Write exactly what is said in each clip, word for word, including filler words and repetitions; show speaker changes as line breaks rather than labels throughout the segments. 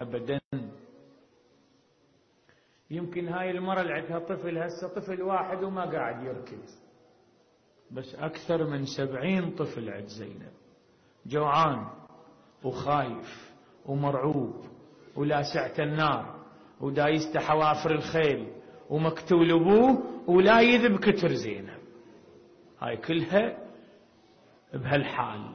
أبدا. يمكن هاي المرة اللي عندها طفل هسه طفل واحد وما قاعد يركض، بس أكثر من سبعين طفل عند زينب، جوعان وخايف ومرعوب ولاسعة النار ودايست حوافر الخيل ومقتول أبوه ولا يذب كتر زينب. هاي كلها بهالحال.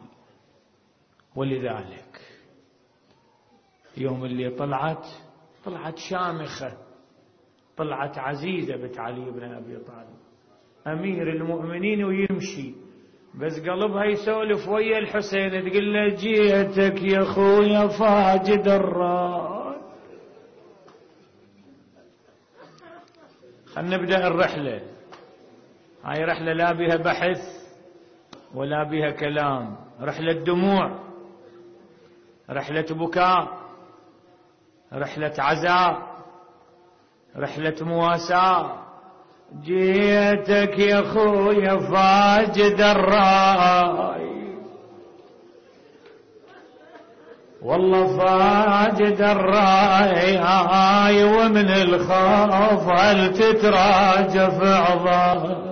ولذلك يوم اللي طلعت طلعت شامخة، طلعت عزيزة بنت علي بن أبي طالب أمير المؤمنين، ويمشي بس قلبها يسولف ويا الحسين، تقول له جيتك يا خويا فاجد الراي. خلنا نبدأ الرحلة. هاي رحلة لا بها بحث ولا بها كلام، رحلة دموع، رحلة بكاء، رحلة عزاء، رحلة مواساة. جيتك يا خويا فاجد الراي، والله فاجد الراي هاي، ومن الخوف هل تتراجف عظاي.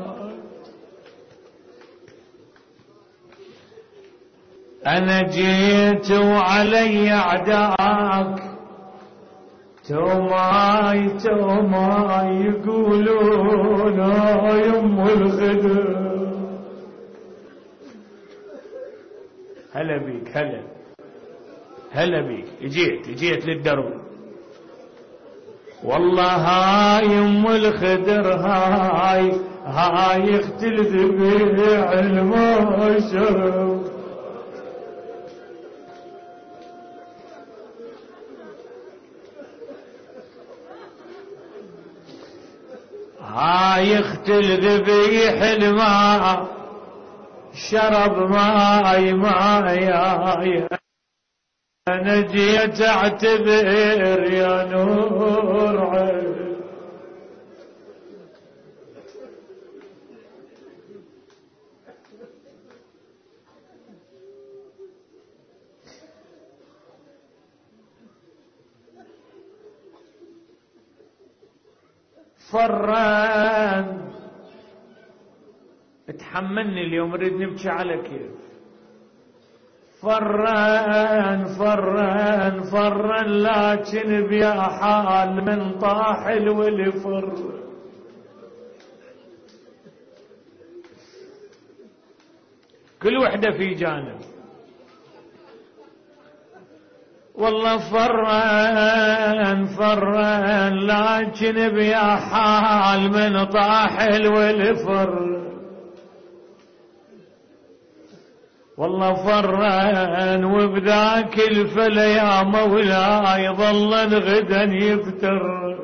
أنا جيت وعلي أعداك توماي توماي يقولون يم الخدر. هلا بيك، هلا هلا بيك. اجيت اجيت للدرب. والله هاي يم الخدر هاي هاي اختلف بيع المشرب. هاي اختل ذبيح الماء شرب ماي ماي. انا جيت اعتذر يا نور عين. فران تحملني اليوم نريد نبكي على كيف. فران فران فران لكن بيا حال من طاح الولي فر. كل وحدة في جانب. والله فران فران لكن بيا حال من طاح الولي فر. والله فران وبذاك الفلا يا مولاي ظل غدا يفتر.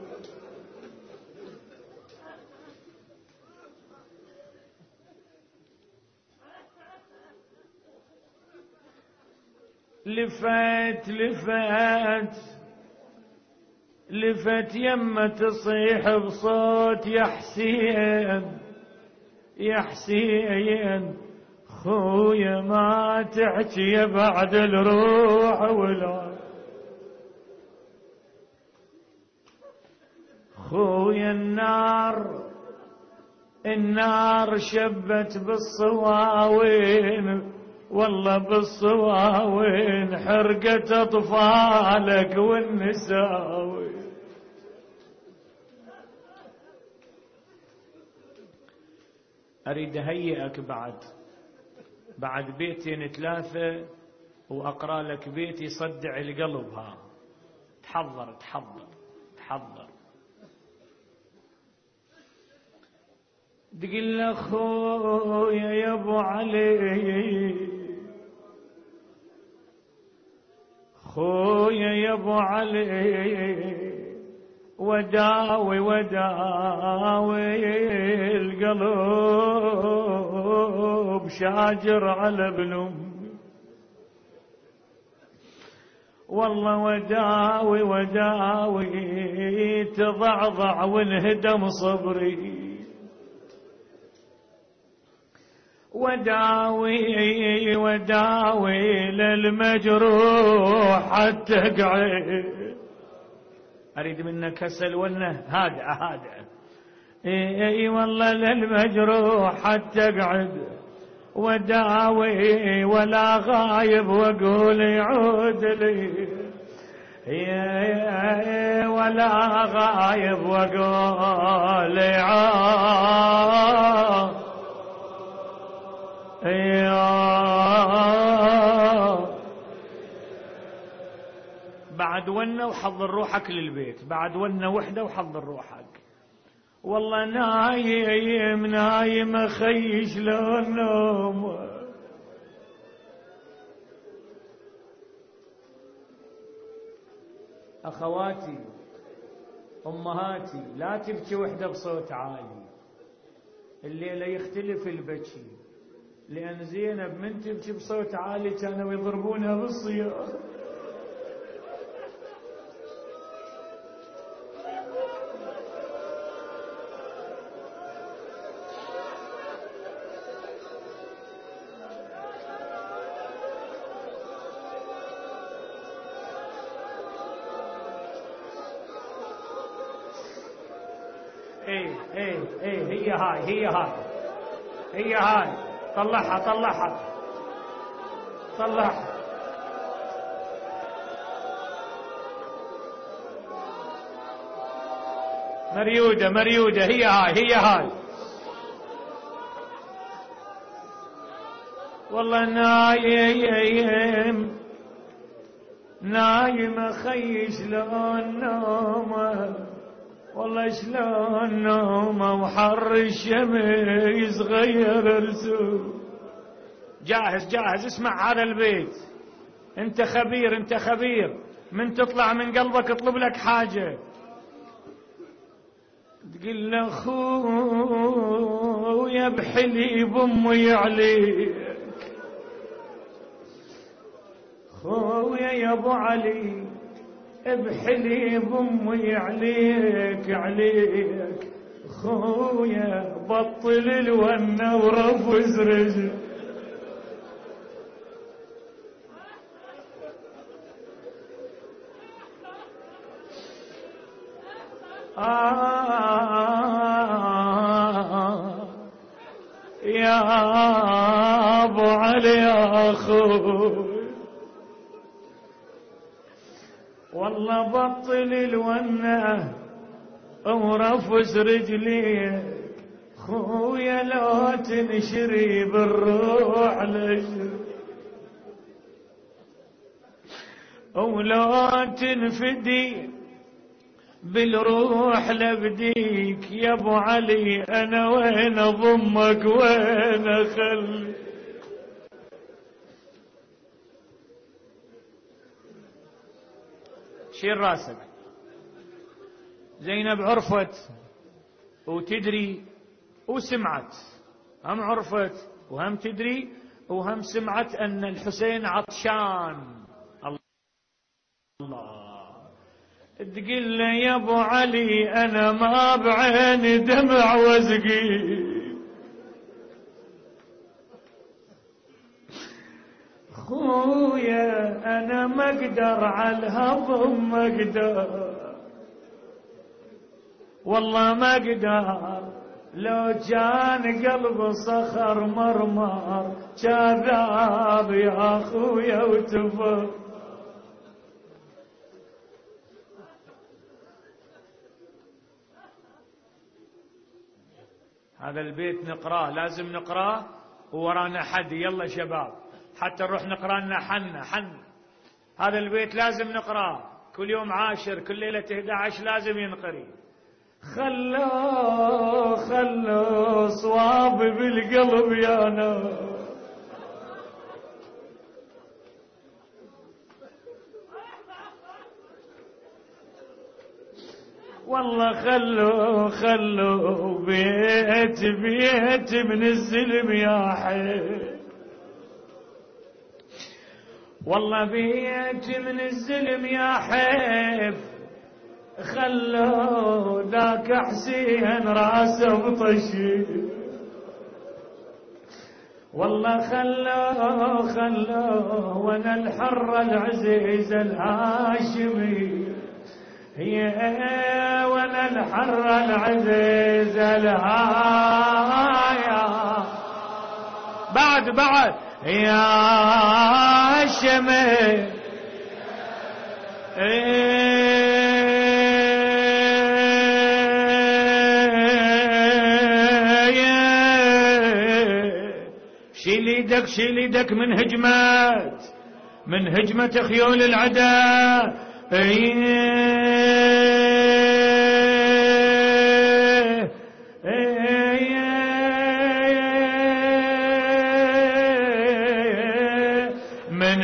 لفت لفت لفت يمه تصيح بصوت يا حسين يا حسين خويا ما تحكي بعد الروح ولا. خويا النار النار شبت بالصواوين، والله بالصواوين حرقت اطفالك والنساوي. اريد اهيئك بعد بعد بيتين ثلاثة وأقرأ لك بيت يصدع القلب. ها تحضر تحضر تحضر. تقول له خويا يا ابو علي، خويا يا ابو علي وداوي وداوي القلب شاجر على ابن امي. والله وداوي وداوي تضعضع وانهدم صبري. وداوي وداوي للمجروح حتى اقعد. اريد منك هسه الونه هادئه هادئه. اي والله للمجروح حتى اقعد وداوي ولا غايب واقول يعود لي، ولا غايب واقول يعود. بعد ونه وحضر روحك للبيت، بعد ونه وحده وحضر روحك. والله نايم نايم اخي شلون نوم. اخواتي امهاتي لا تبكي وحده بصوت عالي، الليله يختلف البكي، لان زينب من تبكي بصوت عالي كانوا يضربونها بالصياح. ايه ايه ايه هي هاي هي هاي هي هاي طلعها طلعها طلعها. مريودة مريودة هي هاي هي هاي. والله نايم نايم اخي شلون نومه، والله شلون نومه وحر الشمس غير رسوم. جاهز جاهز اسمع هذا البيت، انت خبير انت خبير، من تطلع من قلبك اطلب لك حاجة. تقول له خويا بحلي بامي عليك، خويا يا ابو علي بحلي بامي عليك عليك، خويا بطل الونه ورفز رجل. آه يا ابو علي يا اخوي، والله بطل الونه ورفس رجلي، خويا لو تنشري بالروح لجري، ولو تنفدي بالروح لبديك يا ابو علي، انا وين اضمك وين اخلي. شيل راسك. زينب عرفت وتدري وسمعت، هم عرفت وهم تدري وهم سمعت ان الحسين عطشان. الله تقول له يا ابو علي انا ما بعيني دمع وازقي، خويا انا ما اقدر على الهضم ما اقدر، والله ما اقدر لو كان قلب صخر مرمر كذاب يا خويا وتفر. هذا البيت نقراه لازم نقراه وورانا حد. يلا شباب حتى نروح نقرا لنا حنا حن. هذا البيت لازم نقراه كل يوم عاشر كل ليله احد عشر لازم ينقري. خلوا خلوا صواب بالقلب يا ناس، والله خلوا خلوا بيت بيت من الزلم يا حي، والله بيت من الزلم يا حيف، خلوا ذاك حسين راسه بطشي، والله خلوه خلوه وانا الحر العزيز الهاشمي، يا وانا الحر العزيز الهايا بعد بعد يا هاشمي شيل يدك شيل يدك من هجمات من هجمة خيول العدا، من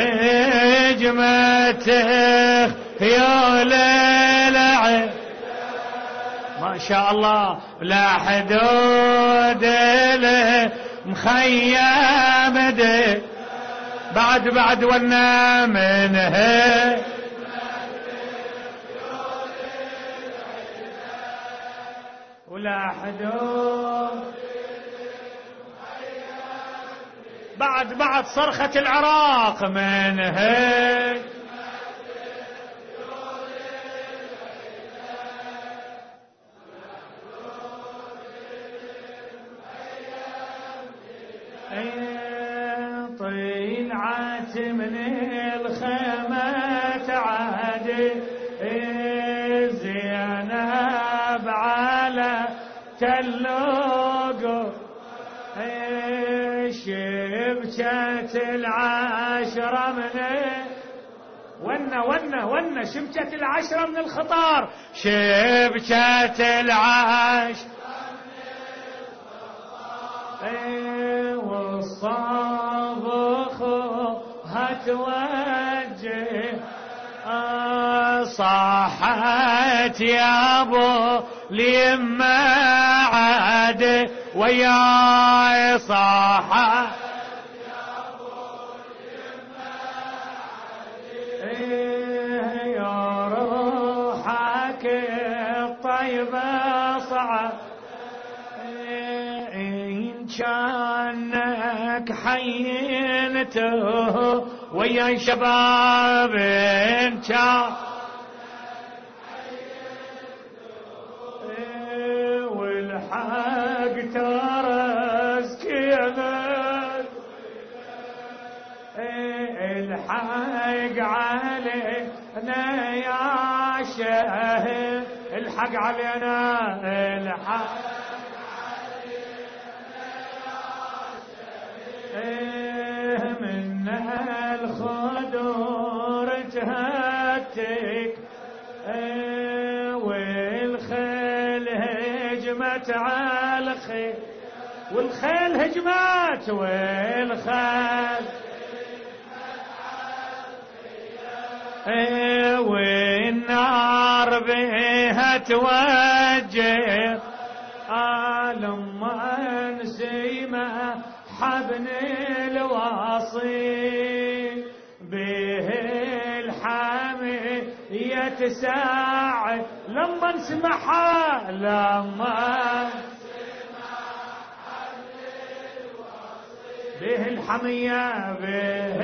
هجمة خيول العدا ما شاء الله لا حدود له مخيم ده بعد بعد ونا منه ولا حدود بعد بعد صرخة العراق منه طيل عاتم من الخيمة تعادي زينب على تلوق شبكة العشرة من ونا ونا ونا شبكة العشرة من الخطار شبكة العشرة والصابخ هتوجه صاحت يا ابو ليما عاد وياي صاحت يا ابو ليما عاد يا روحك الطيبه صعد كانك حينته ويا شباب انت والحق ترى سكينك الحق علينا يا شهر الحق علينا الحق من الخدور تهتك والخيل هجمت على الخيل والخيل هجمت والخيل والنار بها توجه لما انسيمه حبن الواصي به الحامي يتساعد لما نسمعها لما به الحمية به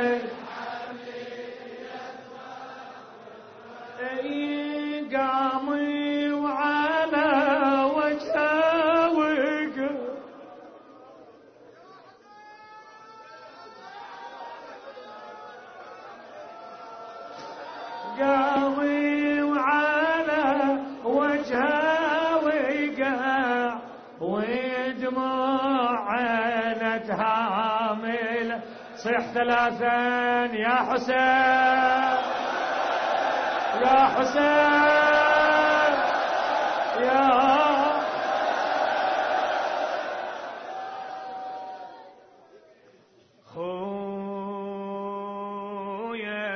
قامي وعلى وجهه وقف قامي وعلى وجهه وقع ودموع عينه هامله صيح ثلاثا يا حسين يا حسين يا خويا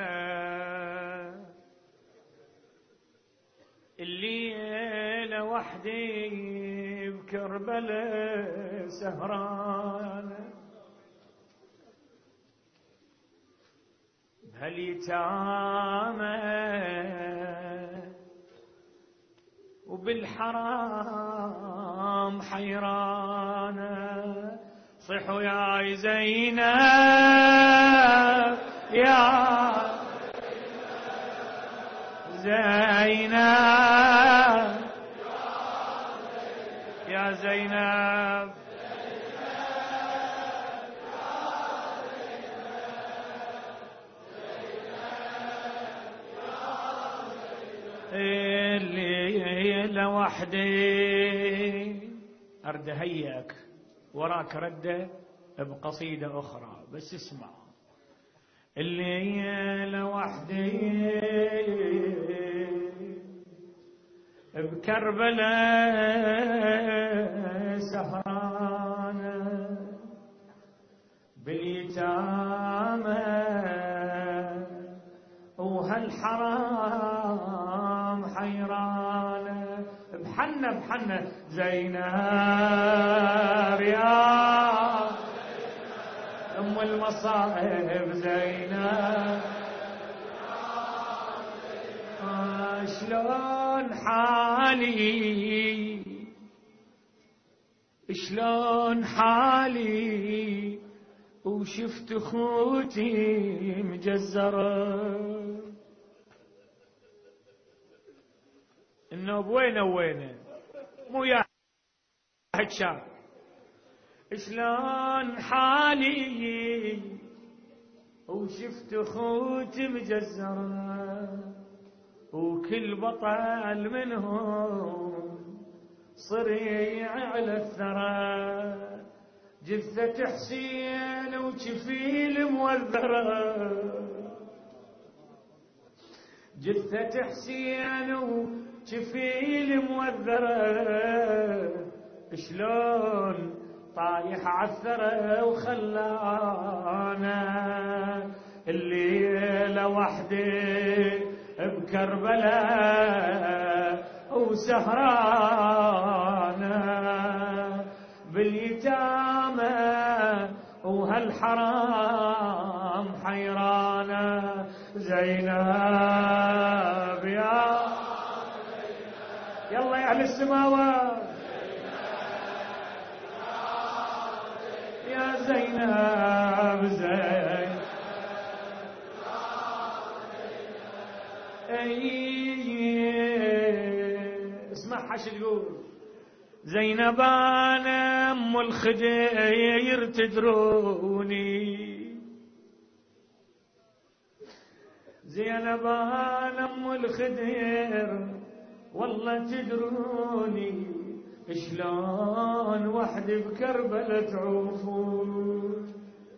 الليلة وحدي بكربلاء سهرانة بهاليتامى وبالحرام حيرانة صيحوا يا زينب يا زينب يا زينب الليلة وحدي أرد هيئك وراك ردة بقصيدة أخرى، بس اسمع. الليلة وحدي بكربلاء سهرانة باليتامى وهالحرام حيرانة، بحنة بحنة زينب يا أم المصائب زينب. آه شلون حالي شلون حالي وشفت خوتي مجزرة، انه بوينه وينه مو يا هتشاف. شلون حالي وشفت خوتي مجزرة، وكل بطل منهم صريع على الثرى، جثة حسين وجفيل موذرة، جثة حسين وجفيل موذرة، شلون طايح عالثرى وخلانا الليلة وحدي بكربلاء وسهرانة باليتامى وهالحرام حيرانة زينب يا يلا يا أهل السماوات يا زينب زين اسمعها شو تقول. زينب انا ام الخدير تدروني، زينب انا ام الخدير والله تدروني، شلون وحدي بكربلة تعوفون،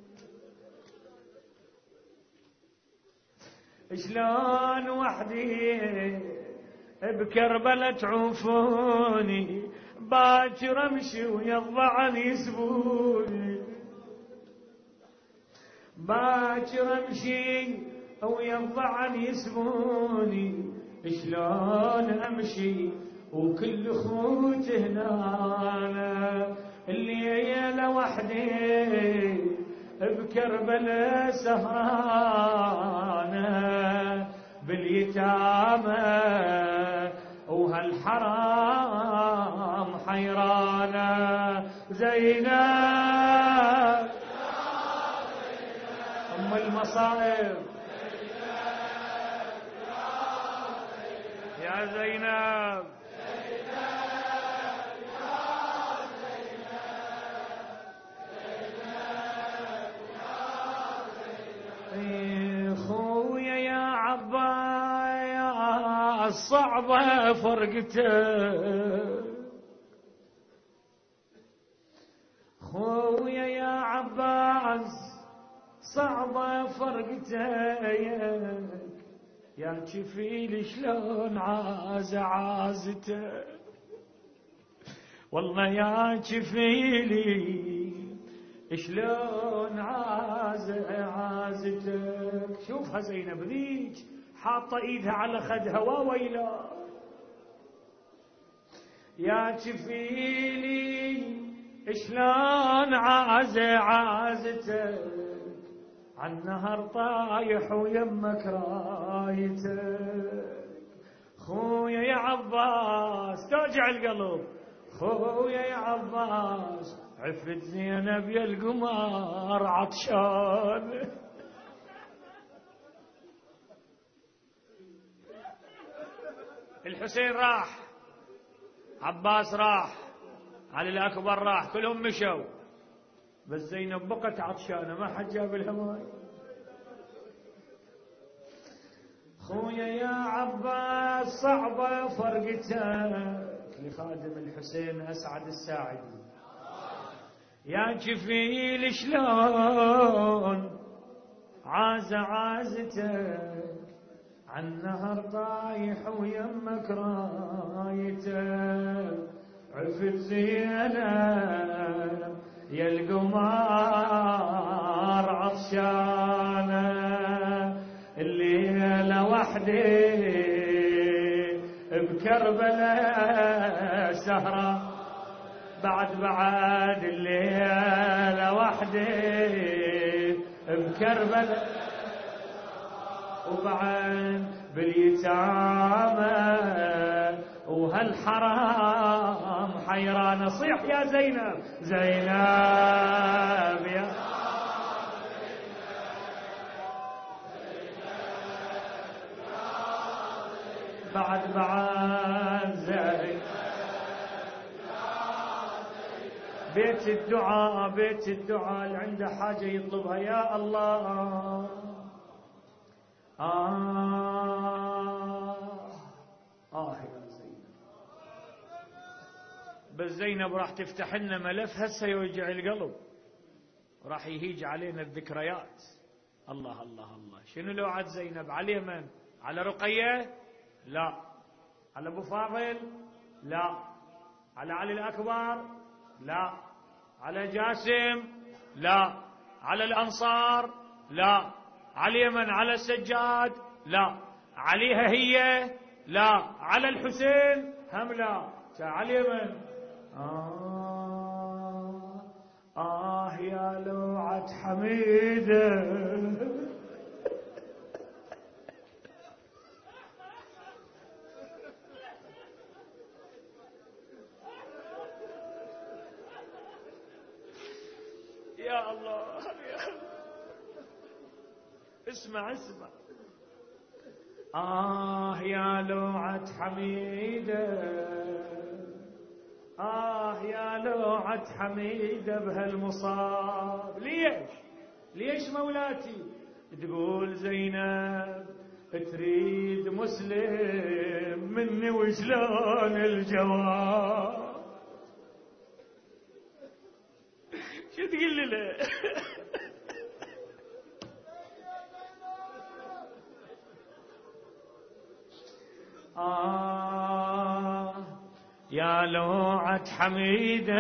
شلون وحدي بكربلة تعوفوني، باكر امشي ويضعن يسبوني، باكر امشي ويضعن يسبوني، شلون امشي وكل خوت هنا، الليلة وحدي بكربلاء سهرانة باليتامى وهالحرام حيرانة زينب أم المصائب يا زينب خويا يا عباس صعبة فرقته، خويا يا عباس صعبة فرقتك، يا جفيل شلون عاز عازته، والله يا جفيلي شلون عاز عازتك. شوفها زينب ذيك حاطة ايدها على خدها وويلا، يا جفيلي شلون عاز عازتك، عالنهر طايح ويمك رايتك، خويا يا عباس توجع القلب، خويا يا عباس عفت زينب يا القمر عطشان. الحسين راح، عباس راح، علي الأكبر راح، كلهم مشوا، بس زينب بقت عطشانة، ما حد جاب لها ماي. خويا يا عباس صعبة فرقتك، لخادم الحسين أسعد الساعدي، يا جفيل شلون عاز عازتك، عالنهر طايح ويمك رايتك، عفت زينب يا القمار عطشانة، الليلة وحدي بكربلاء سهرة، بعد بعد الليلة وحدي بكربلاء، وبعد باليتامى وهالحرام حيران. صيح يا زينب، زينب يا بعد بعد زينب. بيت الدعاء، بيت الدعاء، اللي عنده حاجة يطلبها يا الله. آه آه يا زينب. بس زينب راح تفتح لنا ملف هسه يوجع القلب، راح يهيج علينا الذكريات. الله الله الله، شنو لو عاد زينب على من؟ على رقية؟ لا. على ابو فاضل؟ لا. على علي الأكبر؟ لا. على جاسم؟ لا. على الأنصار؟ لا. على اليمن على السجاد؟ لا. عليها هي؟ لا. على الحسين؟ هم لا. على اليمن. آه آه يا لوعة حميدة، يا الله يا الله. اسمع اسمع. آه يا لوعة حميدة، آه يا لوعة حميدة بهالمصاب. ليش؟ ليش مولاتي؟ تقول زينب تريد مسلم مني وشلون الجواب؟ شو تقول لي له؟ آه يا لوعة حميدة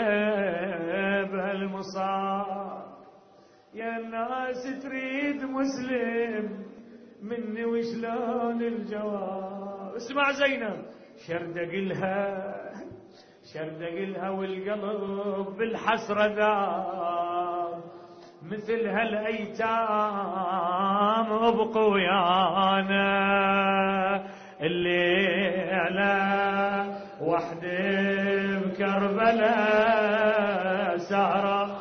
بهالمصاب، يا الناس تريد مسلم مني وشلون الجواب؟ اسمع زينب، شردق لها شردق لها والقلب بالحسرة ذاب، مثل هالايتام ابقوا ويانا، الليلة وحدي بكربلاء سهرة،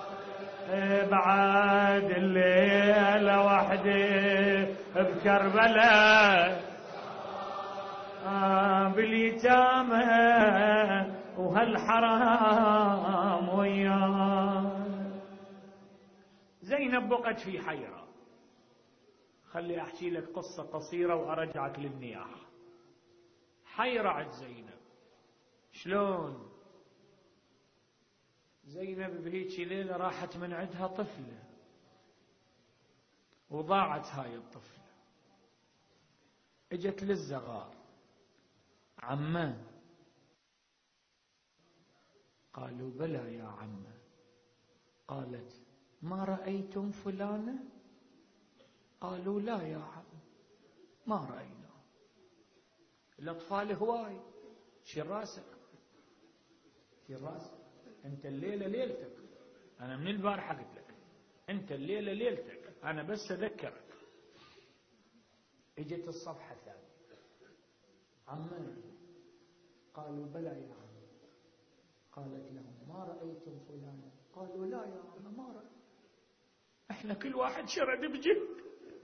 بعد الليلة وحدي بكربلاء، آه باليتامى وهالحرام وياه. زينب بقت في حيرة. خلي أحكي لك قصة قصيرة وأرجعك للنياحة. حيرة عند زينب. شلون؟ زينب بهيك ليلة راحت من عندها طفلة وضاعت هاي الطفلة. اجت للزغار، عمه. قالوا بلى يا عمه. قالت ما رأيتم فلانة؟ قالوا لا يا عم ما رأينا. الأطفال هواي. شيل راسك شيل راسك، أنت الليلة ليلتك، أنا من البارحة قلت لك أنت الليلة ليلتك، أنا بس أذكرك. اجت الصفحة الثانية، عمه. قالوا بلى يا عم. قالت لهم ما رأيتم فلانا؟ قالوا لا يا عم ما رأيت. احنا كل واحد شرد بجهد.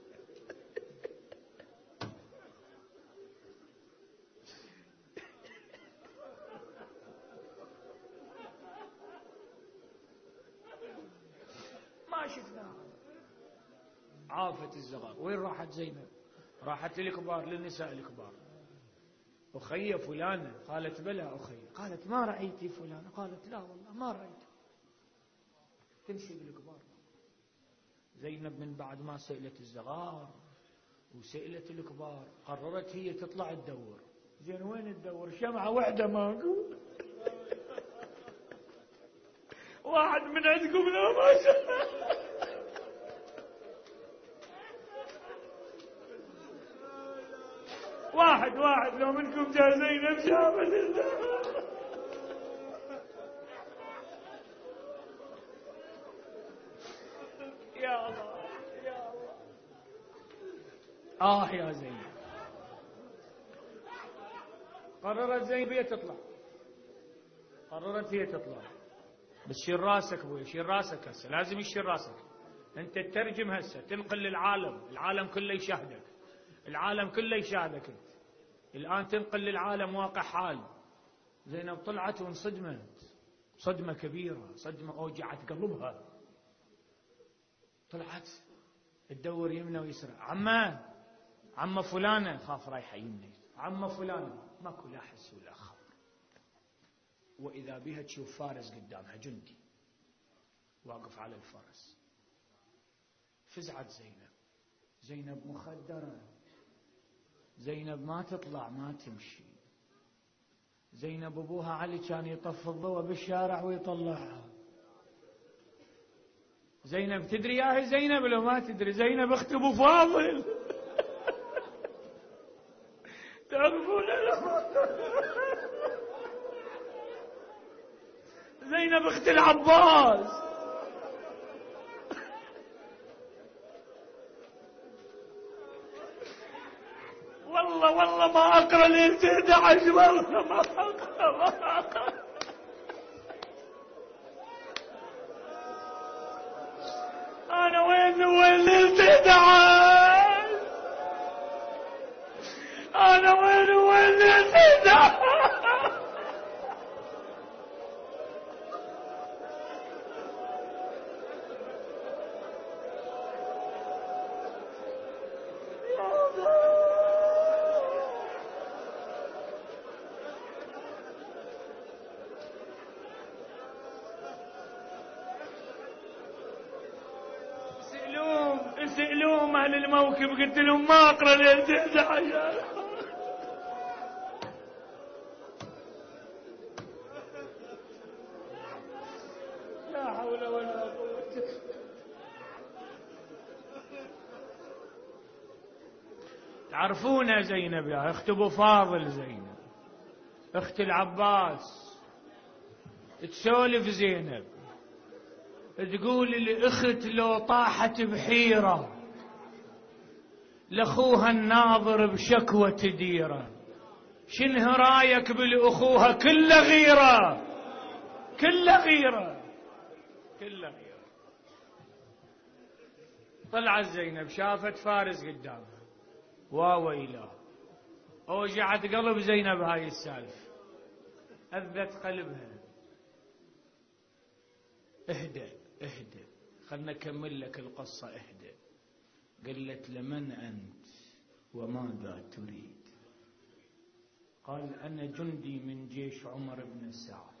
ما شفنا. عافت الزغار. وين راحت زينب؟ راحت للكبار، للنساء الكبار. أخي فلانة؟ قالت بلى أخي. قالت ما رأيتي فلانة؟ قالت لا والله ما رأيت. تمشي بالكبار. زينب من بعد ما سئلت الزغار وسئلت الكبار قررت هي تطلع تدور. زين وين تدور؟ شمعة واحدة ماكو. واحد من عندكم لا ما شاء. واحد واحد لو منكم جاء زينب شافت. يا الله يا الله. آه يا زينب. قررت زينب هي تطلع. قررت هي تطلع. بس شيل راسك ابوي، شيل راسك هسه، لازم يشيل راسك. انت تترجم هسه، تنقل للعالم، العالم كله يشاهدك. العالم كله يشاهدك انت. الآن تنقل للعالم واقع حال. زينب طلعت وانصدمت صدمة كبيرة، صدمة أوجعت قلبها. طلعت تدور يمنى ويسرى. عمه عمه فلانة، خاف رايحة يمنى. عمه فلانة ماكو لا حس ولا خبر. وإذا بها تشوف فارس قدامها، جندي واقف على الفرس. فزعت زينب. زينب مخدرة. زينب ما تطلع ما تمشي. زينب أبوها علي كان يطفي الضوء بالشارع ويطلعها. زينب تدري يا هي زينب لو ما تدري؟ زينب اخت ابو فاضل. تعرفون؟ زينب اخت العباس. والله والله ما اقرا ليلة احد عشر. والله ما اقرا ما اقرا. انا وين وين ليلة احد عشر؟ انا وين وين ليلة احد عشر؟ سألوهم أهل الموكب قلت لهم ما أقرأ ليلة احد عشر. لا حول ولا قوة. تعرفون زينب يا اخت ابو فاضل؟ زينب اخت العباس. تسولف زينب تقول الاخت لو طاحت بحيرة لاخوها الناظر بشكوى تديره. شنه رايك بالاخوها؟ كل غيرة كل غيرة كل غيرة. طلعت زينب شافت فارس قدامها. واويلا اوجعت قلب زينب هاي السالفة، اذت قلبها. اهدأ اهدأ خلنا نكمل لك القصة. اهدأ. قالت لمن أنت وماذا تريد؟ قال أنا جندي من جيش عمر بن سعد.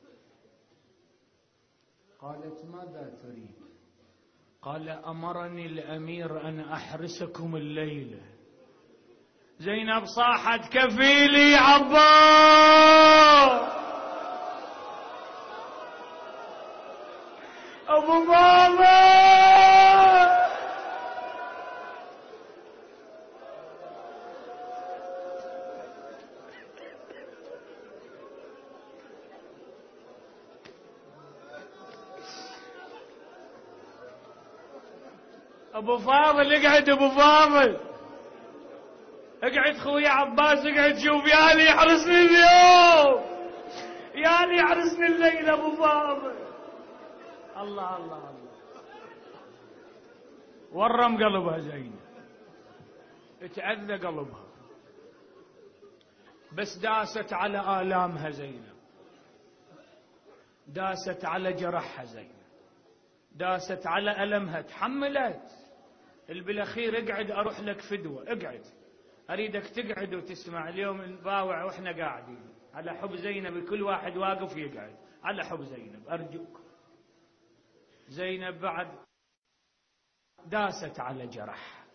قالت ماذا تريد؟ قال أمرني الأمير أن أحرسكم الليلة. زينب صاحت كفيلي عباس أبو ماما. أبو فاضل اقعد. أبو فاضل اقعد خويا عباس اقعد. شوف يا لي يحرسني اليوم. يا لي عرسني الليلة ابو فاضل. الله الله الله. ورم قلبها زينب، اتأذى قلبها، بس داست على آلامها زينب، داست على جرحها زينب، داست على ألمها، تحملت. البالاخير اقعد اروح لك فدوة، اقعد اريدك تقعد وتسمع. اليوم نباوع واحنا قاعدين على حب زينب، كل واحد واقف يقعد على حب زينب. ارجوك. زينب بعد داست على جرح،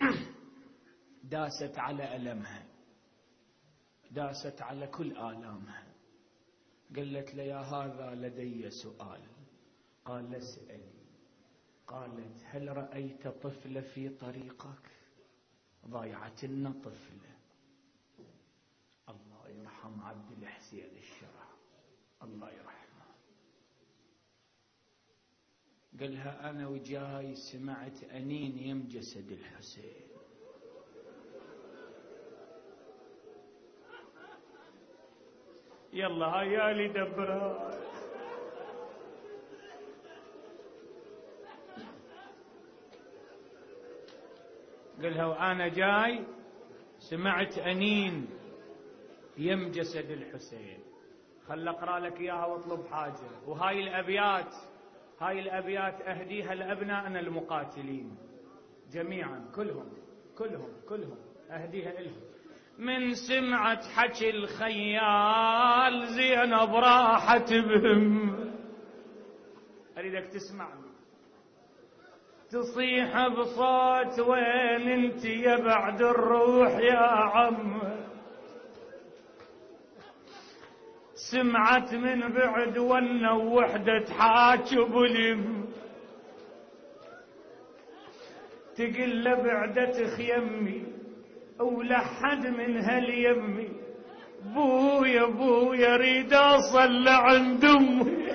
داست على ألمها، داست على كل آلامها. قالت له يا هذا لدي سؤال. قال اسألي. قالت هل رأيت طفلة في طريقك؟ ضايعت لنا طفلة. الله يرحم عبد الحسين الشرع، الله يرحمه. قالها أنا وجاي سمعت أنين يم جسد الحسين. يلا هيا لي دبرها. قالها وأنا جاي سمعت أنين يم جسد الحسين. خل أقرأ لك إياها واطلب حاجة. وهاي الأبيات، هاي الأبيات أهديها لأبنائنا المقاتلين جميعا، كلهم كلهم كلهم أهديها لهم. من سمعت حكي الخيال زينب راحت بهم. أريدك تسمعني. تصيح بصوت وين انت يا بعد الروح يا عم. سمعت من بعد ون وحدة تحاكي بلم. تقل بعدة خيمي ولحد من هاليمي. بويا بويا ريد اصل عند امي.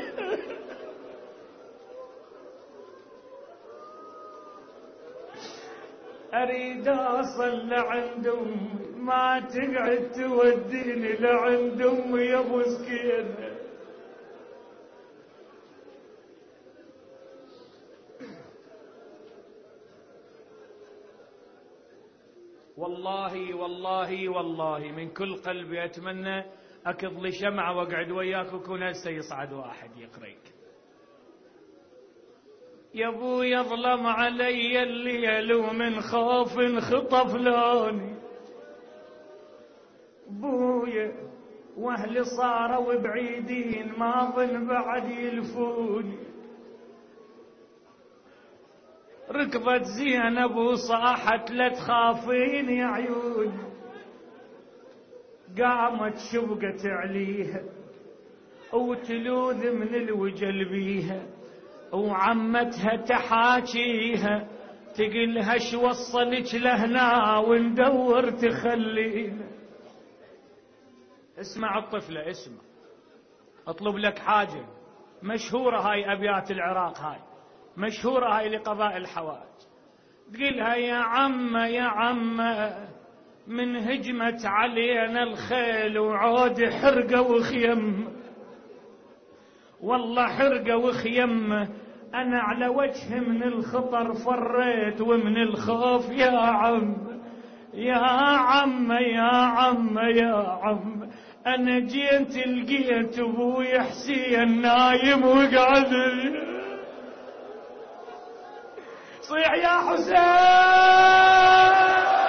اريد اصل عند امي، ما تقعد توديني لعند امي يا ابو سكينه. والله والله والله من كل قلبي اتمنى اكض لي شمعه واقعد وياك ويكون هسه يصعد واحد يقريك. يا ابو يظلم علي الليل ومن خوف خطف لوني. بويا واهلي صاروا بعيدين ما ظن بعد يلفوني. ركضت زينب وصاحت لا تخافين يا عيوني. قامت شبقت عليها وتلوذ من الوجل بيها، وعمتها تحاكيها تقلها شو وصلك لهنا وندور تخلينا. اسمع الطفلة اسمع، اطلب لك حاجة مشهورة. هاي أبيات العراق، هاي مشهورة هاي لقضاء الحوائج. تقلها يا عمة يا عمة من هجمت علينا الخيل وعود حرقة وخيم. والله حرقة وخيم أنا على وجه من الخطر فريت ومن الخوف يا عم يا عم يا عم يا عم. أنا جيت لقيت أبوي حسين نايم وقعد. صيح يا حسين.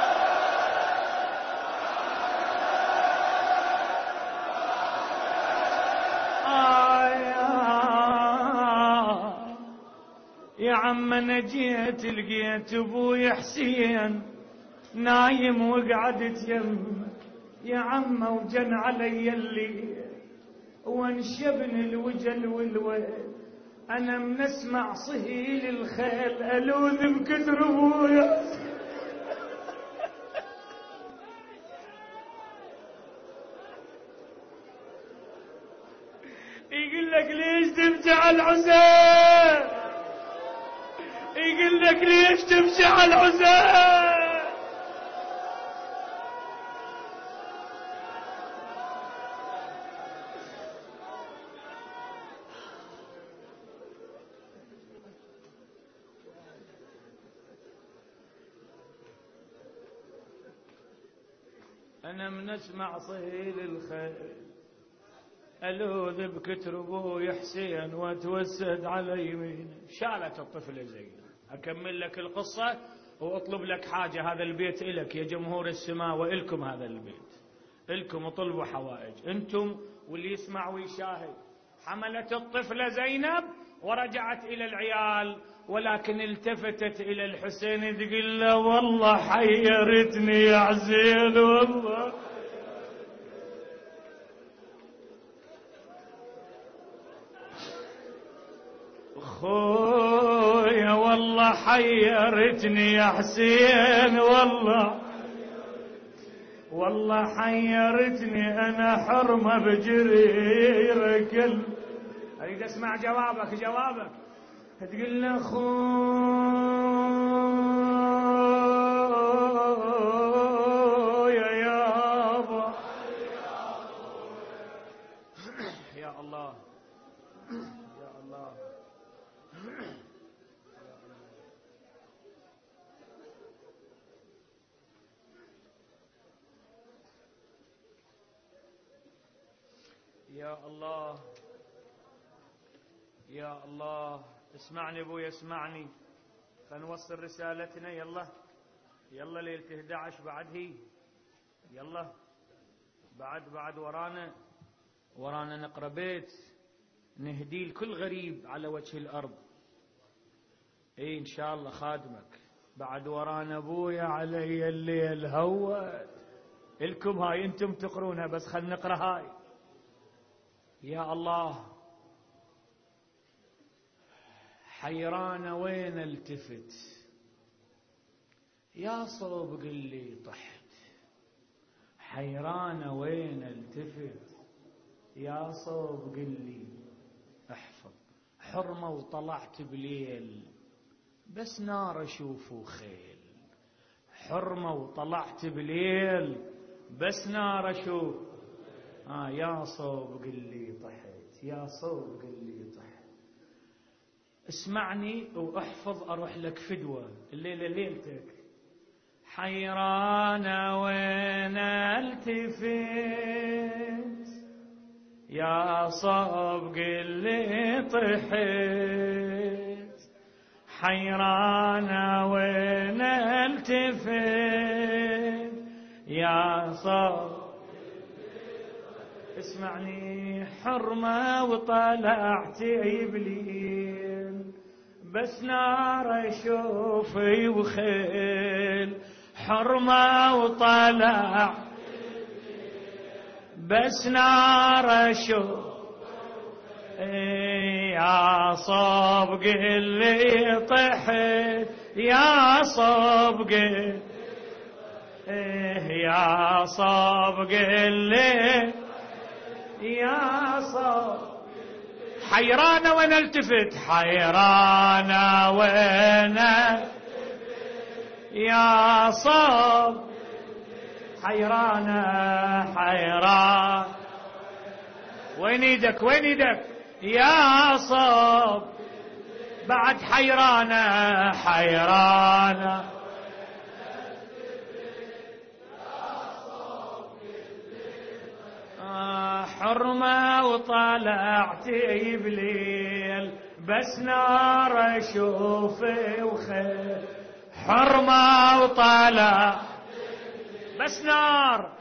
يا عم انا جيت لقيت ابوي حسين نايم وقعدت يم. يا عم وجن علي الليل وانشبني الوجل والويل. انا من اسمع صهيل الخيل الوذ بكثر ابويا. يقول لك ليش تمشي على الحسين؟ يقول لك ليش تمشي على الحسين؟ أنا من أسمع صهيل الخيل ألوذ بكتر أبوي حسين وأتوسد على يمينه. شالت الطفلة زينب. أكمل لك القصة وأطلب لك حاجة. هذا البيت إلك يا جمهور السماء، وإلكم هذا البيت، إلكم اطلبوا حوائج أنتم واللي يسمع ويشاهد. حملت الطفلة زينب ورجعت إلى العيال، ولكن التفتت إلى الحسين تقول له والله حيرتني يا عزيز، والله خويا والله حيرتني يا حسين، والله والله حيرتني أنا حرمة بجريرك. أريد أسمع جوابك جوابك. تقول له خويا يابا يا الله يا الله يا الله يا الله. اسمعني ابوي اسمعني، فنوصل رسالتنا. يلا يلا ليلة احد عشر بعد هي، يلا بعد بعد ورانا ورانا نقرا بيت نهدي لكل غريب على وجه الارض. اي ان شاء الله خادمك. بعد ورانا ابويا علي الليل هوت. الكم هاي انتم تقرونها بس خلنا نقرا هاي. يا الله حيران وين التفت، يا صوب قل لي طحت. حيران وين التفت، يا صوب قل لي احفظ. حرمة وطلعت بليل بس نار اشوف وخيل. حرمة وطلعت بليل بس نار اشوف. آه يا صوب قل لي طحت، يا صوب قل لي طحت. اسمعني واحفظ اروح لك فدوة الليلة ليلتك. حيران وين التفت، يا صوب قل لي طحت. حيران وين التفت، يا صوب. اسمعني حرمة وطلعت عيبلين بس نار اشوفي وخيل. حرمة وطلع بس نار اشوف. يا صوب قل لي طحت، يا صوب قل يا صوب قل لي يا صوب. حيران وين التفت، حيران وين يا صوب. حيران حيران وين ايدك وين ايدك يا صوب. بعد حيران حيران حرمة وطلعت بليل بس نار اشوفي وخيل. حرمة وطلع بس نار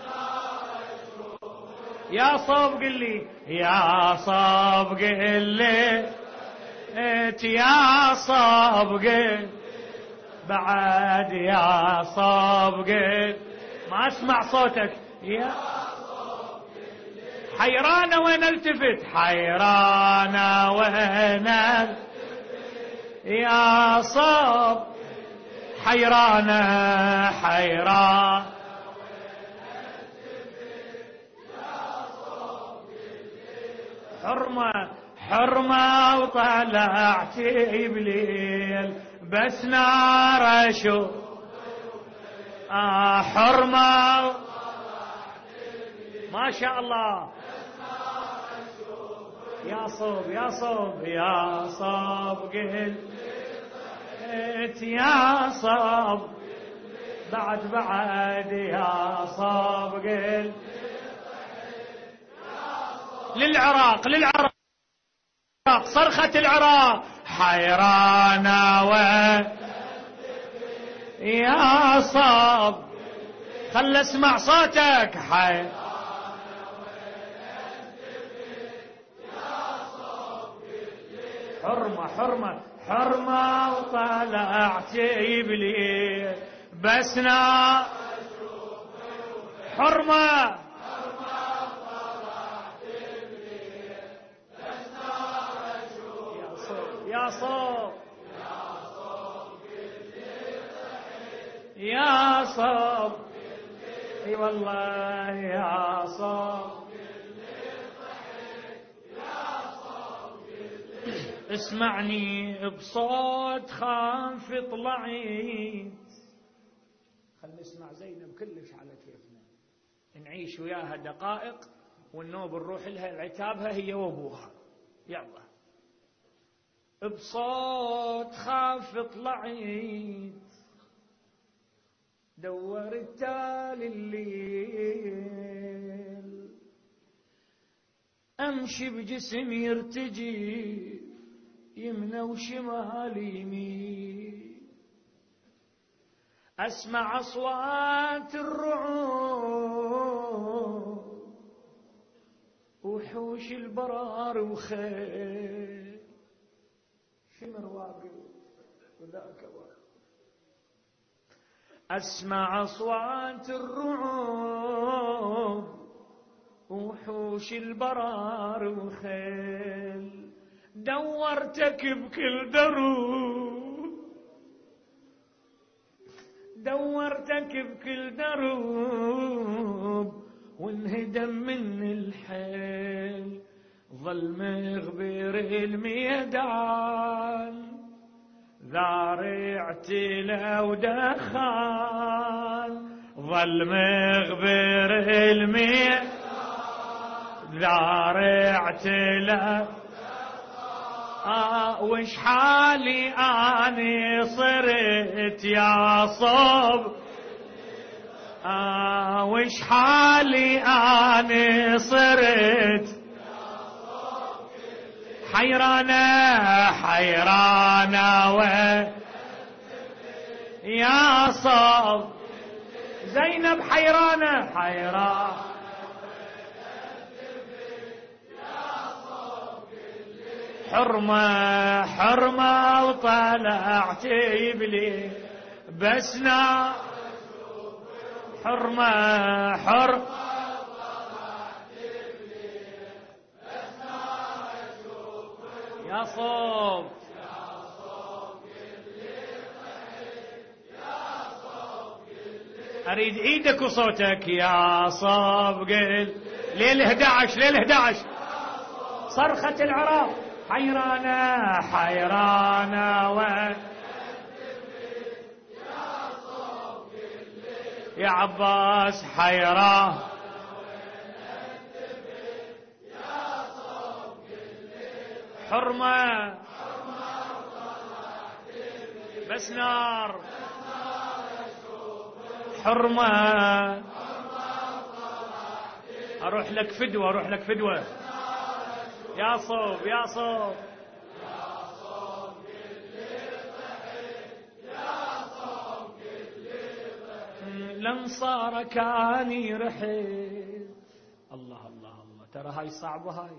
يا صوب قل لي يا صوب قل لي يا صوب قل. بعد يا صوب قل ما اسمع صوتك. يا حيران وين التفت، حيران وين يا صوب. حيران حيران حرمة حرمة وطلعت بليل بس نار اشوف. آه حرمة ما شاء الله. يا صوب يا صوب يا صوب قل يا صوب. بعد بعد يا صاب قل للعراق للعراق صرخة العراق حيرانا و يا صاب خل اسمع صوتك حي حرمة حرمة حرمة وطلعت يبلي بسنا حرمة يا صوب يا صوب اي والله يا صوب اسمعني بصوت خاف طلعيت. خلنا نسمع زينب كلش على كيفنا، نعيش وياها دقائق والنوب نروح لها العتابها هي وابوها. يلا بصوت خاف طلعيت دورت تالي الليل امشي بجسم يرتجي يمنى وشمال يمين اسمع اصوات الرعود وحوش البرار وخيل شمر واقف وذاك واقف اسمع اصوات الرعود وحوش البرار وخيل دورتك بكل دروب دورتك بكل دروب وانهدم من الحيل ظل مغبر الميدان ذارعت له ودخان ظل مغبر الميدان ذارعت له آه وش حالي اني صرت يا صوب آه وش حالي اني صرت حيرانة حيرانة و يا صوب زينب حيرانة حيرانة حرمة حرمة وطلعت يبلي بسنا حرمة حر يا صوب اريد ايدك وصوتك يا صوب قل ليل احد عشر ليل احد عشر صرخة العراق حيرانة حيرانة و يا عباس حيران حرمة بس نار حرمة اروح لك فدوة اروح لك فدوة يا صوب يا صوب الانصار كان يرحل. الله الله الله ترى هاي صعبة هاي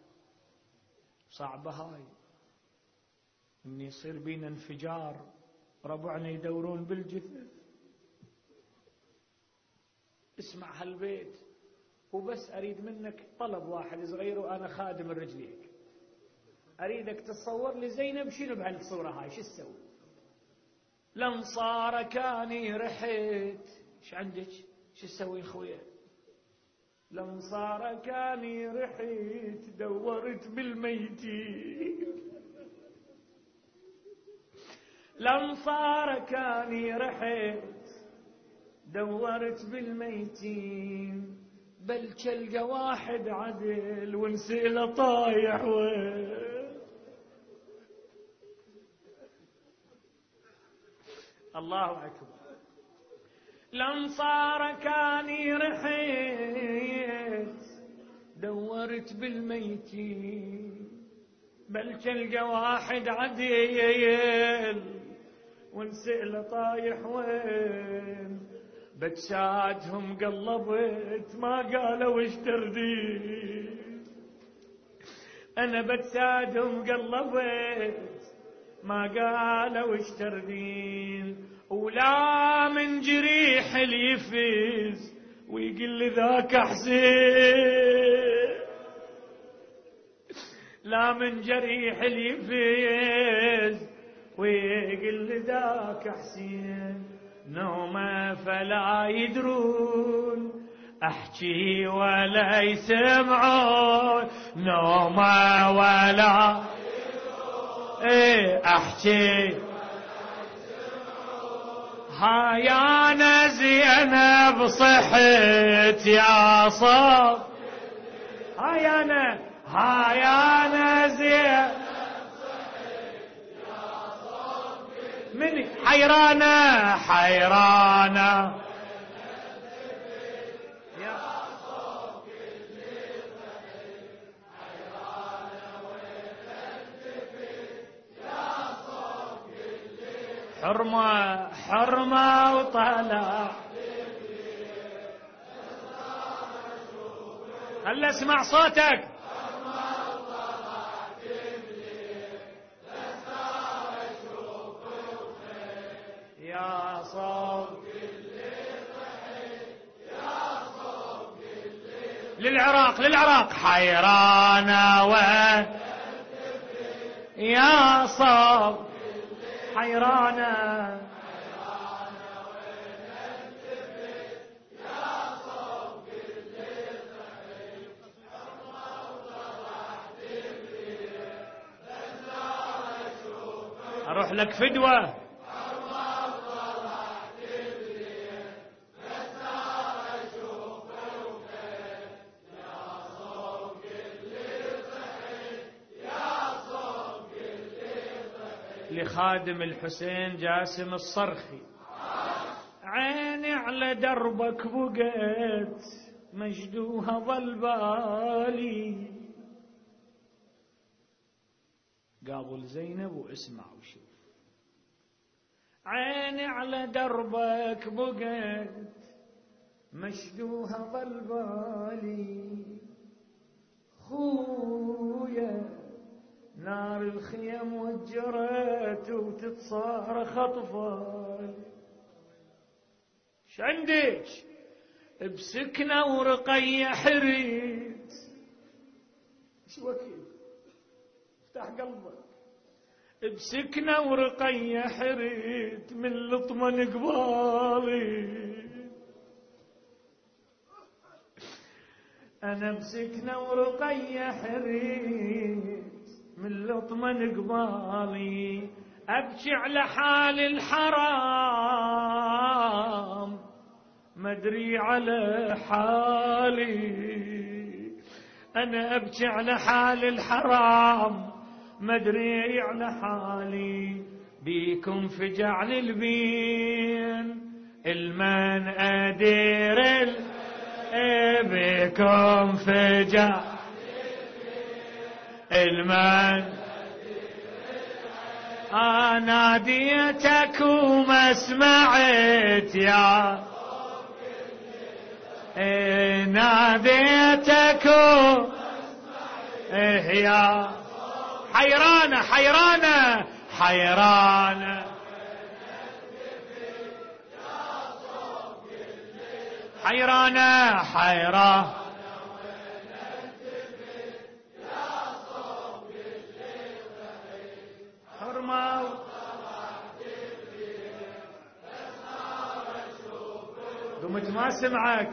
صعبة هاي ان يصير بينا انفجار ربعنا يدورون بالجثث. اسمع هالبيت وبس اريد منك طلب واحد صغير وانا خادم رجليك. اريدك تتصور لي زينب شنو بهالصورة هاي شو تسوي؟ الانصار كاني رحت ايش عندك شو تسوي خويا؟ الانصار كاني رحت دورت بالميتين الانصار كاني رحت دورت بالميتين بل تلقى واحد عدل ونسيله طايح وين. الله أكبر. الأنصار كاني رحيت دورت بالميتين، بل تلقى واحد عديل ونسأله طايح وين، بتساعدهم قلبت ما قالوا وش تردين، أنا بتساعدهم قلبت ما قالوا وش تردين، ولا من جريح اللي يفز ويقل ذاك حسين، لا من جريح اللي يفز ويقل ذاك حسين، نومه فلا يدرون احكي ولا يسمعون، نومه ولا ايه احكي هاي انا زينب صحت يا صب، هاي انا هاي انا زينب من حيرانه حيرانه حرمة حرمة وطلع، هلا اسمع صوتك، يا صوت للعراق للعراق حيرانة و يا صوت حيرانة اروح لك فدوة لخادم الحسين جاسم الصرخي، عيني على دربك بقت مجدوها ظل بالي، قابل زينب واسمع وشوف، عيني على دربك بقت مجدوها ظل بالي، خويا نار الخيم وجرت وتتصارخ اطفال، ش عندك بسكنه ورقيه حريت، ايش وكيل افتح قلبك، بسكنه ورقيه حريت من لطمن قبالي، انا بسكنه ورقيه حريت من لطمن قبالي، ابكي على حال الحرام مدري على حالي، انا ابكي على حال الحرام مدري على حالي، بيكم فجع للبين المن ادير بيكم فجع المن، أنا ناديتك وما سمعت يا إيه ناديتك إيه يا حيرانة حيرانة حيرانة حيرانة حيرانة قمت ما سمعك،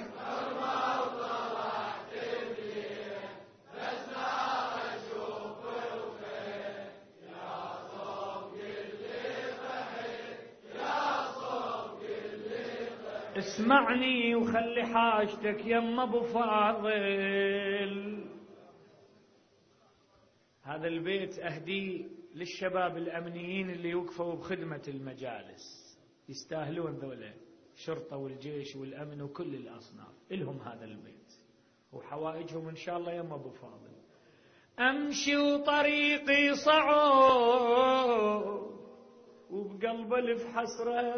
اسمعني وخلي حاجتك يما ابو فاضل، هذا البيت اهديه للشباب الامنيين اللي يوقفوا بخدمة المجالس، يستاهلون ذولا، الشرطة والجيش والأمن وكل الأصناف إلهم هذا البيت، وحوائجهم إن شاء الله يم أبو فاضل. أمشي وطريقي صعب وبقلب ألف حسرة.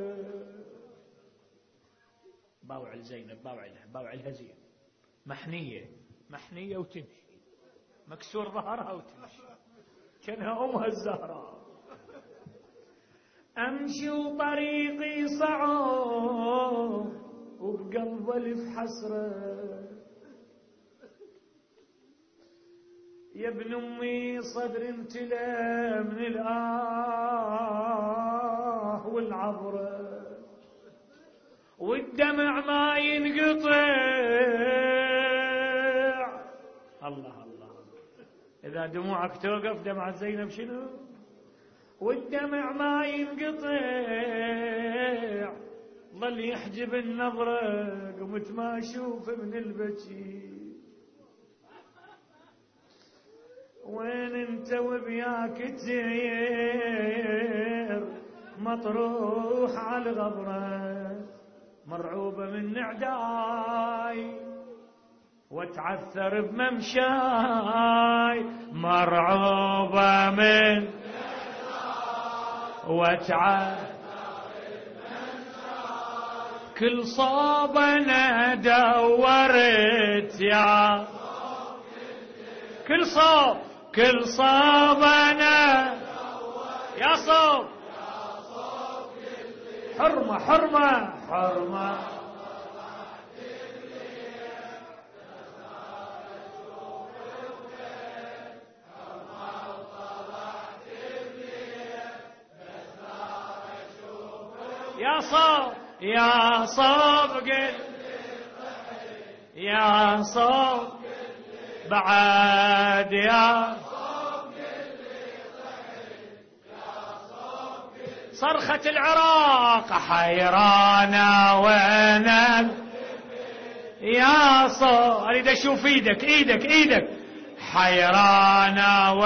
باوع زينب، باوع لها، باوع لها زين، محنية محنية وتمشي، مكسور ظهرها وتمشي كانها أمها الزهراء. أمشي وطريقي صعب وبقلب ألف حسرة، يا ابن أمي صدر امتلأ من الآه والعبرة، والدمع ما ينقطع. الله الله، إذا دموعك توقف دمعة زينب شنو؟ والدمع ما ينقطع، ظل يحجب النظرة، قمت ما أشوف من البكي. وين انت وبياك تير مطروح على الغبرة، مرعوبة من نعداي وتعثر بممشاي، مرعوبة من وتعثر بممشاي، كل صوب انا دورت يا كل صوب كل صوب انا يا صوب حرمة حرمة حرمة. يا صوب يا صوب يا صوب بعد يا صرخة العراق حيرانة وانا يا صوب. اريد اشوف ايدك ايدك ايدك حيرانة و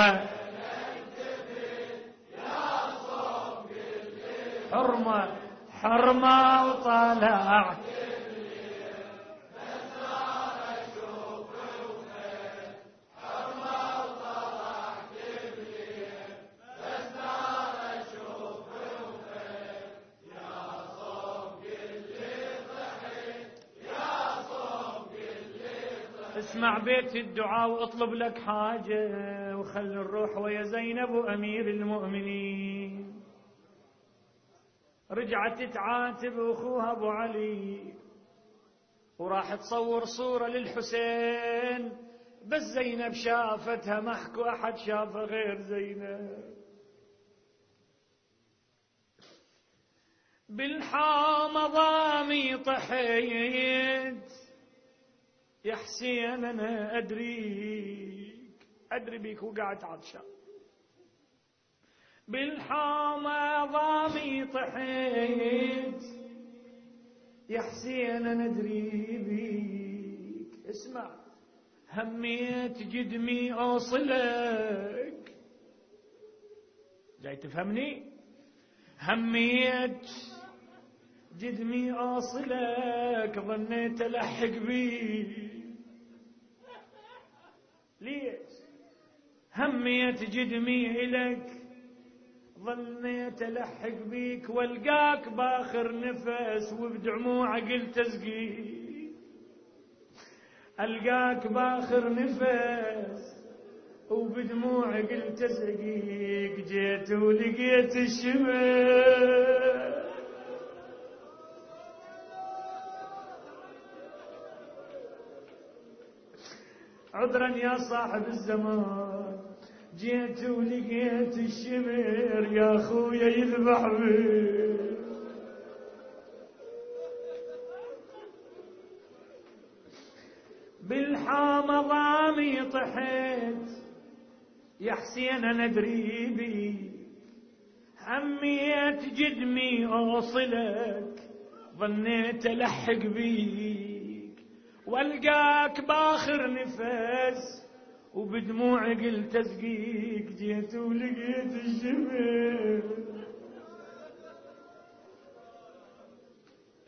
حرمة حرمة وطلع اسمع بيت الدعاء واطلب لك حاجة، وخل الروح ويا زينب وأمير المؤمنين. رجعت تعاتب أخوها أبو علي وراح تصور صورة للحسين، بس زينب شافتها محكو أحد شافها غير زينب. بالحامة ضامي طحيت يا حسين أنا أدريك أدري بيك وقعت عطشان. بالحامة ضامي طحيت يا حسين أنا أدري بيك. اسمع، هميت جدمي أوصلك، جاي تفهمني؟ هميت جدمي أوصلك، ظنيت ألحق بيك. ليش؟ هميت جدمي إلك، ظنيت ألحق بيك، والقاك باخر نفس وبدموع قلت أسقيك. ألقاك باخر نفس وبدموع قلت أسقيك، جيت ولقيت الشمس. عذرا يا صاحب الزمان، جيت ولقيت الشمر يا اخويا يذبح بي. بالحامة ضامي طحيت يا حسين انا ادري بي، هميت جدمي اوصلك، ظنيت الحق بيك، والقاك باخر نفس وبدموع قلت اسقيك، جيت ولقيت الشمس.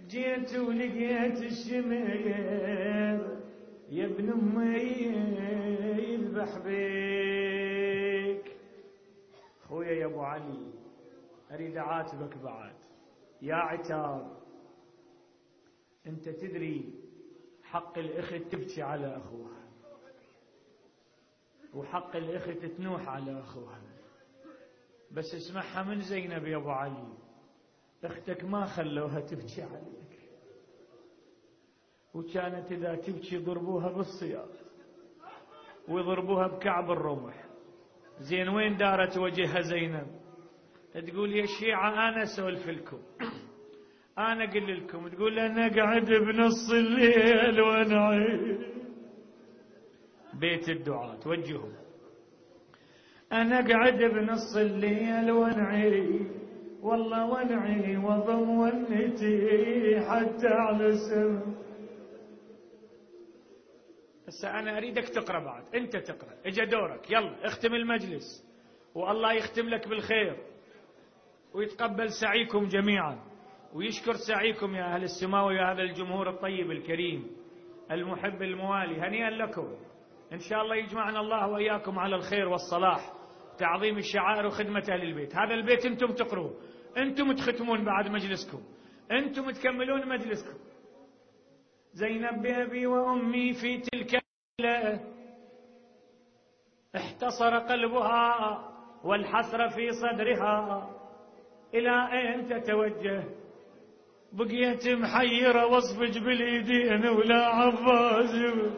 جيت ولقيت الشمير يا ابن امي يذبح بيك. خويا يا ابو علي اريد اعاتبك بعد يا عتاب. انت تدري حق الاخت تبكي على اخوها، وحق الاخت تنوح على اخوها، بس اسمعها من زينب يا ابو علي، اختك ما خلوها تبكي عليك، وكانت اذا تبكي ضربوها بالصياط ويضربوها بكعب الرمح. زين وين دارت وجهها زينب؟ تقول يا شيعة انا اسولف لكم، انا اقول لكم، تقول انا قاعد بنص الليل ونعي بيت الدعاء توجهوا، انا قاعد بنص الليل ونعي والله ونعي وضم ونتي حتى على السما. هسه انا اريدك تقرا بعد، انت تقرا، اجا دورك، يلا اختم المجلس والله يختم لك بالخير ويتقبل سعيكم جميعا ويشكر سعيكم يا اهل السماء ويا هذا الجمهور الطيب الكريم المحب الموالي. هنيئا لكم، ان شاء الله يجمعنا الله واياكم على الخير والصلاح، تعظيم الشعائر وخدمة اهل البيت. هذا البيت انتم تقروه، انتم تختمون بعد مجلسكم، انتم تكملون مجلسكم. زينب بأبي وأمي في تلك الليلة احتصر قلبها والحسرة في صدرها، إلى أين تتوجه؟ بقيت محيرة واصبج باليدين ولا عباس.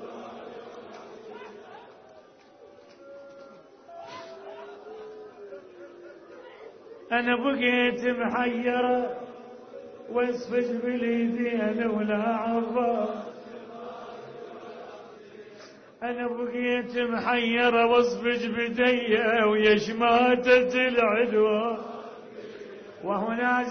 أنا بقيت محيرة واصبج باليدين ولا عباس، أنا بقيت محيرة واصبج بدي ويشماتة العدوى. وهنا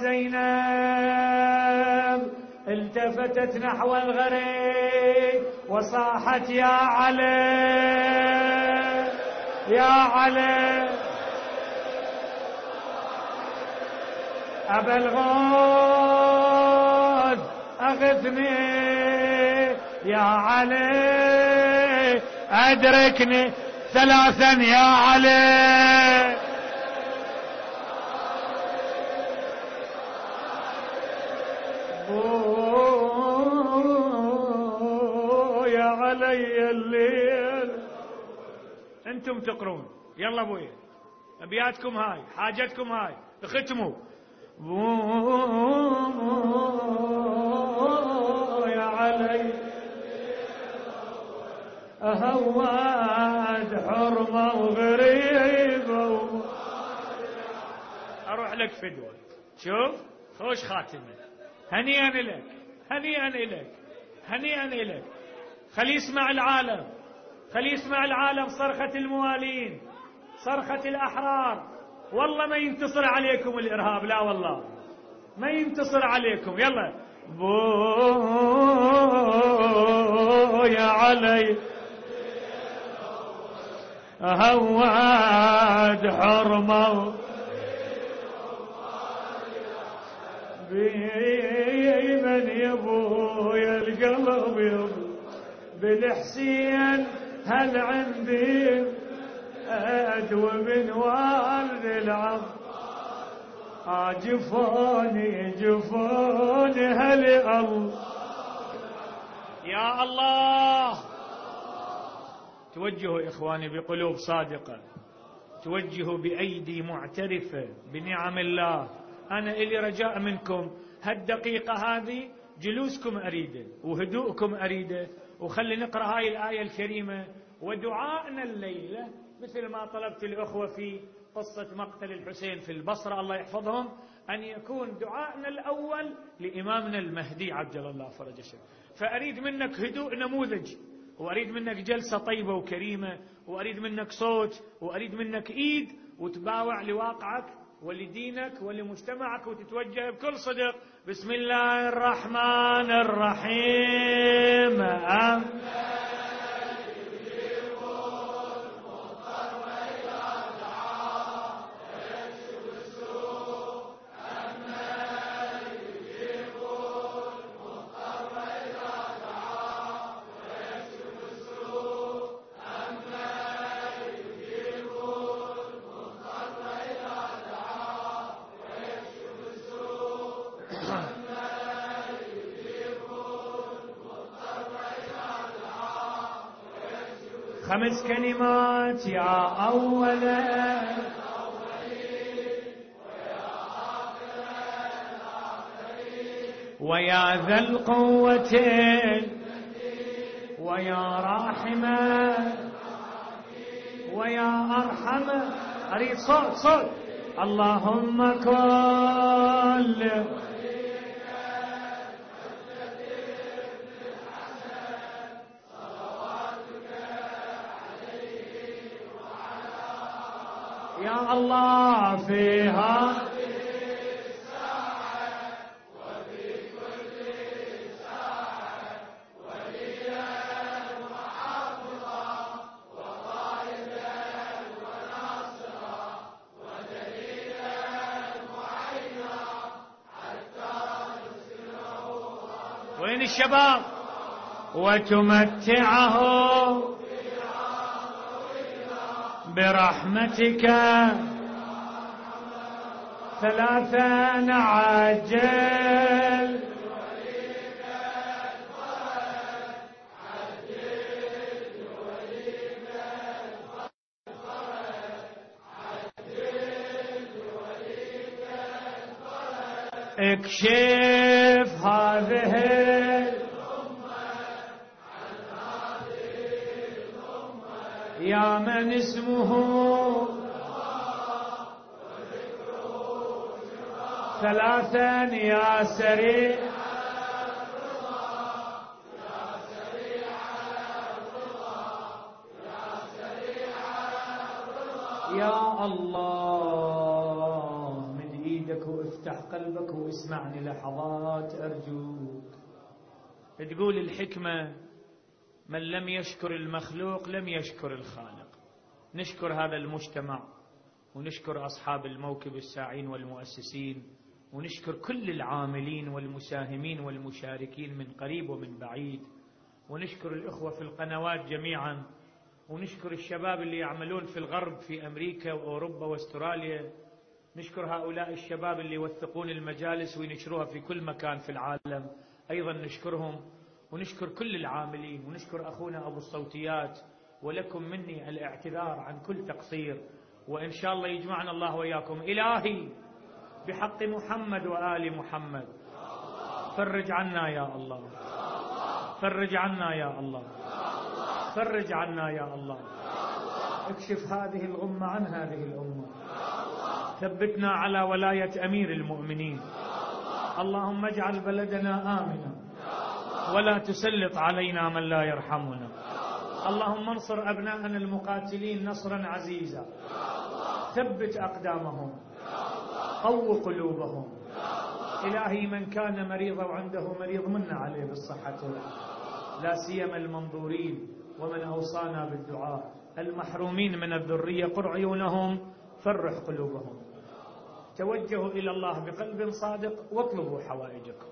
زينب التفتت نحو الغريب وصاحت يا علي يا علي أبا الغوث أغثني يا علي أدركني ثلاثا يا علي. يا علي الليل. انتم تقرون، يلا ابويا ابياتكم هاي، حاجتكم هاي، اختموا. يا علي أهواد حرمة وغريبة. أروح لك فدوة، شوف خوش خاتمة، هنيئا لك هنيئا لك هنيئا لك. خلي يسمع العالم، خلي يسمع العالم صرخة الموالين، صرخة الأحرار. والله ما ينتصر عليكم الإرهاب، لا والله ما ينتصر عليكم. يلا بو يا علي هواد حرمة بمن يبويا القلب يبو بالحسين هل عندي أدوى من والد العم. جفوني جفوني هل الله يا الله. توجهوا إخواني بقلوب صادقة، توجهوا بأيدي معترفة بنعم الله. أنا إلي رجاء منكم هالدقيقة هذه جلوسكم أريده وهدوءكم أريده، وخلي نقرأ هاي الآية الكريمة. ودعائنا الليلة مثل ما طلبت الأخوة في قصة مقتل الحسين في البصرة الله يحفظهم، أن يكون دعائنا الأول لإمامنا المهدي عجل الله فرج شريف. فأريد منك هدوء نموذجي، وأريد منك جلسة طيبة وكريمة، وأريد منك صوت، وأريد منك إيد، وتباوع لواقعك ولدينك ولمجتمعك، وتتوجه بكل صدق. بسم الله الرحمن الرحيم. آمين. خمس كلمات يا أولا ويا ذا القوة ويا راحمة ويا أرحم. أريد صوت صوت. اللهم كل يا الله فيها وفي كل ساعة وليا وحافظا وقائدا وناصرا ودليلا معينا حتى نسكنه. وين الشباب؟ وتمتعه برحمتك ثلاثا عجل اكشف هذه يا من اسمه ثلاثا يا سريع يا الله. من ايدك وافتح قلبك واسمعني لحظات ارجوك. تقول الحكمة من لم يشكر المخلوق لم يشكر الخالق. نشكر هذا المجتمع ونشكر أصحاب الموكب الساعين والمؤسسين ونشكر كل العاملين والمساهمين والمشاركين من قريب ومن بعيد ونشكر الإخوة في القنوات جميعا ونشكر الشباب اللي يعملون في الغرب في أمريكا وأوروبا واستراليا. نشكر هؤلاء الشباب اللي يوثقون المجالس وينشروها في كل مكان في العالم، أيضا نشكرهم. ونشكر كل العاملين ونشكر أخونا أبو الصوتيات. ولكم مني الاعتذار عن كل تقصير، وإن شاء الله يجمعنا الله وإياكم. إلهي بحق محمد وآل محمد فرج عنا يا الله، فرج عنا يا الله، فرج عنا يا الله. اكشف هذه الغمة عن هذه الأمة، ثبتنا على ولاية أمير المؤمنين. اللهم اجعل بلدنا آمنا ولا تسلط علينا من لا يرحمنا. اللهم انصر أبناءنا المقاتلين نصرا عزيزا، ثبت أقدامهم، قو قلوبهم. إلهي من كان مريضا وعنده مريض من عليه بالصحة، لا سيما المنظورين ومن أوصانا بالدعاء. المحرومين من الذرية قر عيونهم، فرح قلوبهم. توجهوا إلى الله بقلب صادق واطلبوا حوائجكم.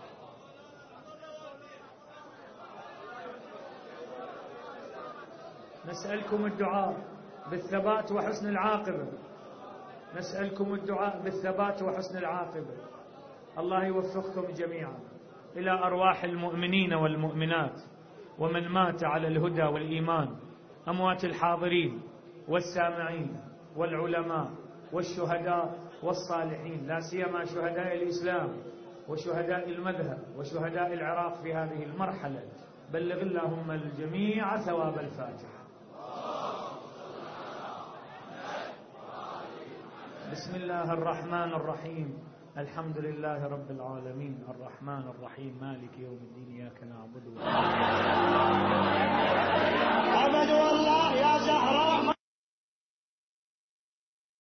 نسألكم الدعاء بالثبات وحسن العاقبة، نسألكم الدعاء بالثبات وحسن العاقبة. الله يوفقكم جميعا إلى أرواح المؤمنين والمؤمنات ومن مات على الهدى والإيمان، أموات الحاضرين والسامعين والعلماء والشهداء والصالحين، لا سيما شهداء الإسلام وشهداء المذهب وشهداء العراق في هذه المرحلة. بلغ اللهم الجميع ثواب الفاتحة. بسم الله الرحمن الرحيم. الحمد لله رب العالمين الرحمن الرحيم مالك يوم الدين إياك نعبد وإياك نستعين.